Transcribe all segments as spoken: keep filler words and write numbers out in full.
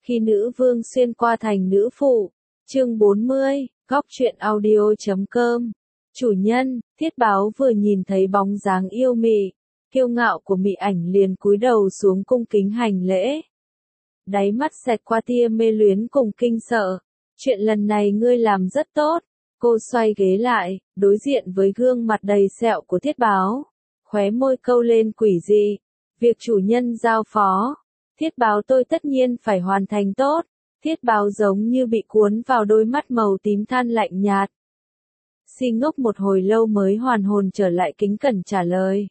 Khi nữ vương xuyên qua thành nữ phụ. Chương bốn mươi, góc truyện audio chấm com. Chủ nhân, Thiết Báo vừa nhìn thấy bóng dáng yêu mị, kiêu ngạo của mị ảnh liền cúi đầu xuống cung kính hành lễ. Đáy mắt xẹt qua tia mê luyến cùng kinh sợ. Chuyện lần này ngươi làm rất tốt. Cô xoay ghế lại, đối diện với gương mặt đầy sẹo của Thiết Báo. Khóe môi câu lên quỷ dị. Việc chủ nhân giao phó. Thiết Báo tôi tất nhiên phải hoàn thành tốt. Thiết Báo giống như bị cuốn vào đôi mắt màu tím than lạnh nhạt. Si ngốc một hồi lâu mới hoàn hồn trở lại kính cẩn trả lời.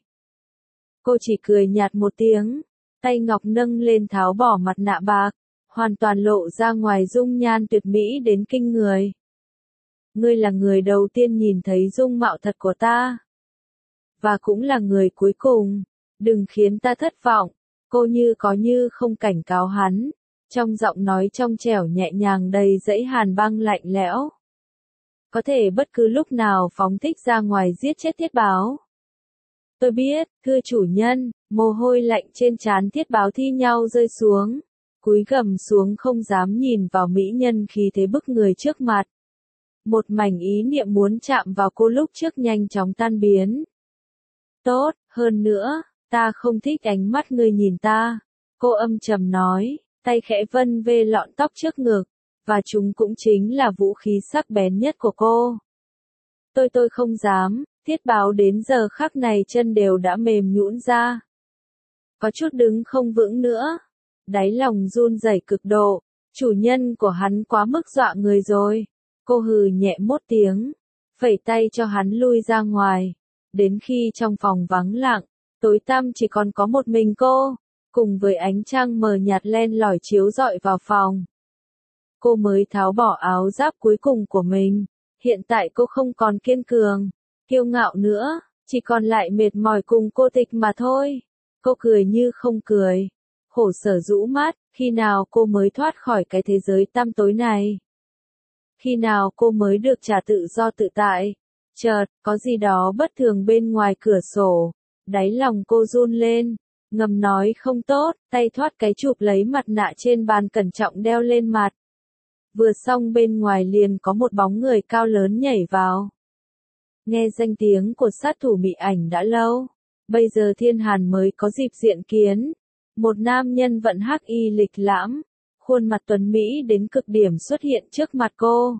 Cô chỉ cười nhạt một tiếng, tay ngọc nâng lên tháo bỏ mặt nạ bạc, hoàn toàn lộ ra ngoài dung nhan tuyệt mỹ đến kinh người. Ngươi là người đầu tiên nhìn thấy dung mạo thật của ta. Và cũng là người cuối cùng. Đừng khiến ta thất vọng. Cô như có như không cảnh cáo hắn. Trong giọng nói trong trẻo nhẹ nhàng đầy dẫy hàn băng lạnh lẽo. Có thể bất cứ lúc nào phóng thích ra ngoài giết chết Thiết Báo. Tôi biết, thưa chủ nhân, mồ hôi lạnh trên trán Thiết Báo thi nhau rơi xuống. Cúi gằm xuống không dám nhìn vào mỹ nhân khí thế bức người trước mặt. Một mảnh ý niệm muốn chạm vào cô lúc trước nhanh chóng tan biến. Tốt, hơn nữa, ta không thích ánh mắt ngươi nhìn ta. Cô âm trầm nói, tay khẽ vân vê lọn tóc trước ngực, và chúng cũng chính là vũ khí sắc bén nhất của cô. Tôi tôi không dám, Thiết Báo đến giờ khắc này chân đều đã mềm nhũn ra. Có chút đứng không vững nữa. Đáy lòng run rẩy cực độ, chủ nhân của hắn quá mức dọa người rồi. Cô hừ nhẹ một tiếng, phẩy tay cho hắn lui ra ngoài. Đến khi trong phòng vắng lặng, tối tăm chỉ còn có một mình cô, cùng với ánh trăng mờ nhạt len lỏi chiếu rọi vào phòng. Cô mới tháo bỏ áo giáp cuối cùng của mình. Hiện tại cô không còn kiên cường, kiêu ngạo nữa, chỉ còn lại mệt mỏi cùng cô tịch mà thôi. Cô cười như không cười, khổ sở rũ mắt, khi nào cô mới thoát khỏi cái thế giới tăm tối này? Khi nào cô mới được trả tự do tự tại? Chợt, có gì đó bất thường bên ngoài cửa sổ. Đáy lòng cô run lên, ngầm nói không tốt, tay thoát cái chụp lấy mặt nạ trên bàn cẩn trọng đeo lên mặt. Vừa xong bên ngoài liền có một bóng người cao lớn nhảy vào. Nghe danh tiếng của sát thủ mị ảnh đã lâu, bây giờ Thiên Hàn mới có dịp diện kiến. Một nam nhân vận hắc y lịch lãm, khuôn mặt tuấn mỹ đến cực điểm xuất hiện trước mặt cô.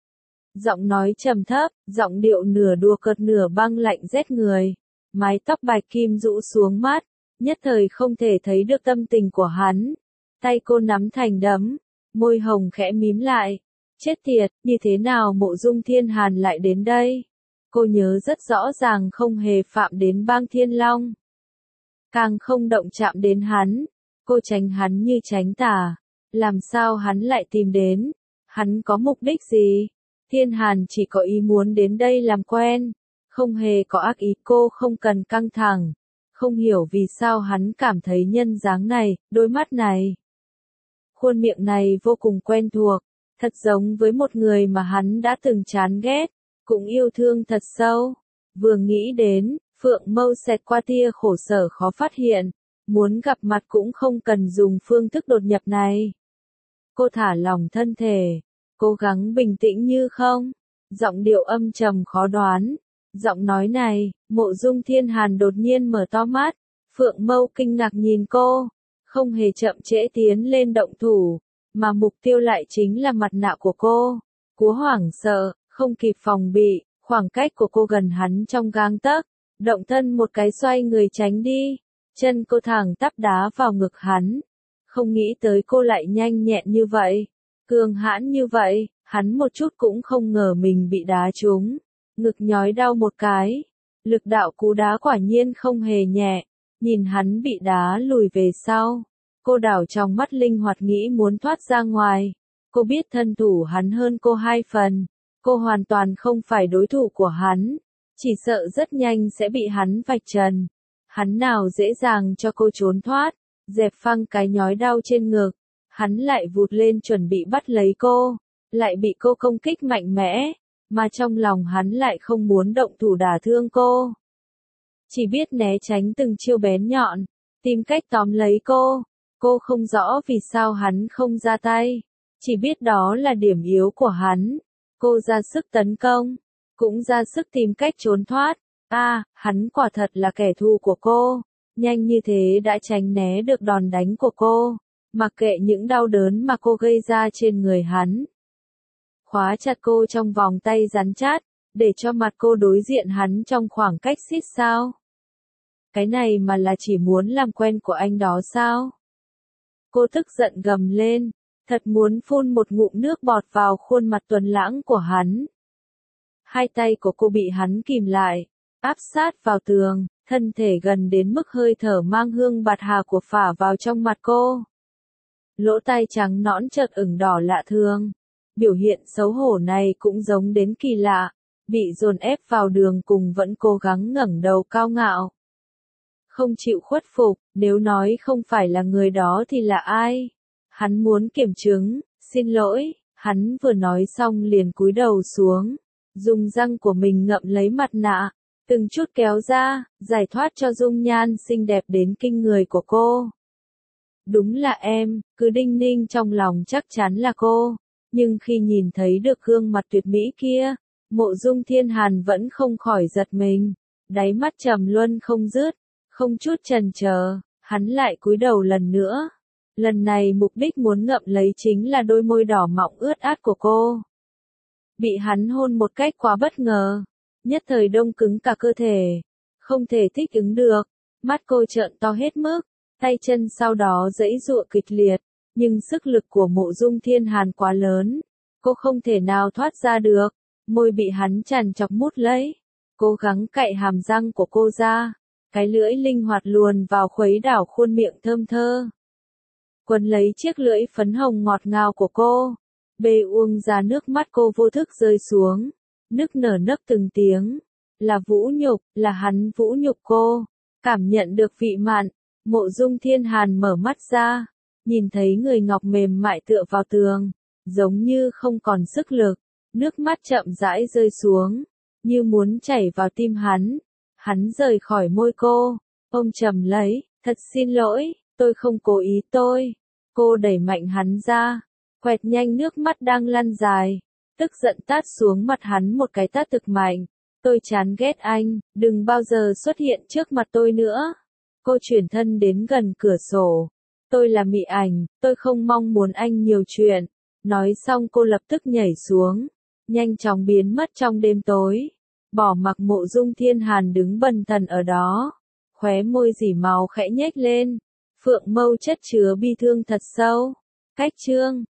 Giọng nói trầm thấp, giọng điệu nửa đùa cợt nửa băng lạnh rét người. Mái tóc bạch kim rũ xuống mắt, nhất thời không thể thấy được tâm tình của hắn. Tay cô nắm thành đấm, môi hồng khẽ mím lại. Chết tiệt, như thế nào Mộ Dung Thiên Hàn lại đến đây? Cô nhớ rất rõ ràng không hề phạm đến bang Thiên Long. Càng không động chạm đến hắn. Cô tránh hắn như tránh tà. Làm sao hắn lại tìm đến? Hắn có mục đích gì? Thiên Hàn chỉ có ý muốn đến đây làm quen. Không hề có ác ý, cô không cần căng thẳng. Không hiểu vì sao hắn cảm thấy nhân dáng này, đôi mắt này. Khuôn miệng này vô cùng quen thuộc. Thật giống với một người mà hắn đã từng chán ghét. Cũng yêu thương thật sâu. Vừa nghĩ đến, Phượng Mâu xẹt qua tia khổ sở khó phát hiện. Muốn gặp mặt cũng không cần dùng phương thức đột nhập này. Cô thả lỏng thân thể, cố gắng bình tĩnh như không. Giọng điệu âm trầm khó đoán. Giọng nói này, Mộ Dung Thiên Hàn đột nhiên mở to mắt. Phượng Mâu kinh ngạc nhìn cô, không hề chậm trễ tiến lên động thủ, mà mục tiêu lại chính là mặt nạ của cô. Cú hoảng sợ, không kịp phòng bị, khoảng cách của cô gần hắn trong gang tấc, động thân một cái xoay người tránh đi, chân cô thẳng tắp đá vào ngực hắn. Không nghĩ tới cô lại nhanh nhẹn như vậy, cường hãn như vậy, hắn một chút cũng không ngờ mình bị đá trúng, ngực nhói đau một cái. Lực đạo cú đá quả nhiên không hề nhẹ, nhìn hắn bị đá lùi về sau, cô đảo trong mắt linh hoạt nghĩ muốn thoát ra ngoài. Cô biết thân thủ hắn hơn cô hai phần. Cô hoàn toàn không phải đối thủ của hắn, chỉ sợ rất nhanh sẽ bị hắn vạch trần. Hắn nào dễ dàng cho cô trốn thoát, dẹp phăng cái nhói đau trên ngực, hắn lại vụt lên chuẩn bị bắt lấy cô, lại bị cô công kích mạnh mẽ, mà trong lòng hắn lại không muốn động thủ đả thương cô. Chỉ biết né tránh từng chiêu bén nhọn, tìm cách tóm lấy cô. Cô không rõ vì sao hắn không ra tay, chỉ biết đó là điểm yếu của hắn. Cô ra sức tấn công, cũng ra sức tìm cách trốn thoát. A, à, hắn quả thật là kẻ thù của cô, nhanh như thế đã tránh né được đòn đánh của cô, mặc kệ những đau đớn mà cô gây ra trên người hắn. Khóa chặt cô trong vòng tay rắn chát, để cho mặt cô đối diện hắn trong khoảng cách xít sao. Cái này mà là chỉ muốn làm quen của anh đó sao? Cô tức giận gầm lên, thật muốn phun một ngụm nước bọt vào khuôn mặt tuấn lãng của hắn. Hai tay của cô bị hắn kìm lại, áp sát vào tường, thân thể gần đến mức hơi thở mang hương bạt hà của phả vào trong mặt cô. Lỗ tai trắng nõn chợt ửng đỏ lạ thường. Biểu hiện xấu hổ này cũng giống đến kỳ lạ, bị dồn ép vào đường cùng vẫn cố gắng ngẩng đầu cao ngạo. Không chịu khuất phục, nếu nói không phải là người đó thì là ai? Hắn muốn kiểm chứng, xin lỗi, hắn vừa nói xong liền cúi đầu xuống, dùng răng của mình ngậm lấy mặt nạ, từng chút kéo ra, giải thoát cho dung nhan xinh đẹp đến kinh người của cô. Đúng là em, cứ đinh ninh trong lòng chắc chắn là cô, nhưng khi nhìn thấy được gương mặt tuyệt mỹ kia, Mộ Dung Thiên Hàn vẫn không khỏi giật mình, đáy mắt trầm luân không dứt, không chút chần chờ, hắn lại cúi đầu lần nữa. Lần này mục đích muốn ngậm lấy chính là đôi môi đỏ mọng ướt át của cô. Bị hắn hôn một cách quá bất ngờ, nhất thời đông cứng cả cơ thể, không thể thích ứng được, mắt cô trợn to hết mức, tay chân sau đó giãy giụa kịch liệt, nhưng sức lực của Mộ Dung Thiên Hàn quá lớn, cô không thể nào thoát ra được, môi bị hắn chằn chọc mút lấy, cố gắng cạy hàm răng của cô ra, cái lưỡi linh hoạt luồn vào khuấy đảo khuôn miệng thơm thơ. Quấn lấy chiếc lưỡi phấn hồng ngọt ngào của cô, bê uông ra nước mắt cô vô thức rơi xuống, nức nở nấc từng tiếng, là vũ nhục, là hắn vũ nhục cô, cảm nhận được vị mặn, Mộ Dung Thiên Hàn mở mắt ra, nhìn thấy người ngọc mềm mại tựa vào tường, giống như không còn sức lực, nước mắt chậm rãi rơi xuống, như muốn chảy vào tim hắn, hắn rời khỏi môi cô, ôm chầm lấy, thật xin lỗi. Tôi không cố ý tôi. Cô đẩy mạnh hắn ra, quẹt nhanh nước mắt đang lăn dài, tức giận tát xuống mặt hắn một cái tát thực mạnh. Tôi chán ghét anh, đừng bao giờ xuất hiện trước mặt tôi nữa. Cô chuyển thân đến gần cửa sổ. Tôi là Mị Ảnh, tôi không mong muốn anh nhiều chuyện. Nói xong cô lập tức nhảy xuống, nhanh chóng biến mất trong đêm tối. Bỏ mặc Mộ Dung Thiên Hàn đứng bần thần ở đó, khóe môi dỉ máu khẽ nhếch lên. Phượng mâu chất chứa bi thương thật sâu. Cách chương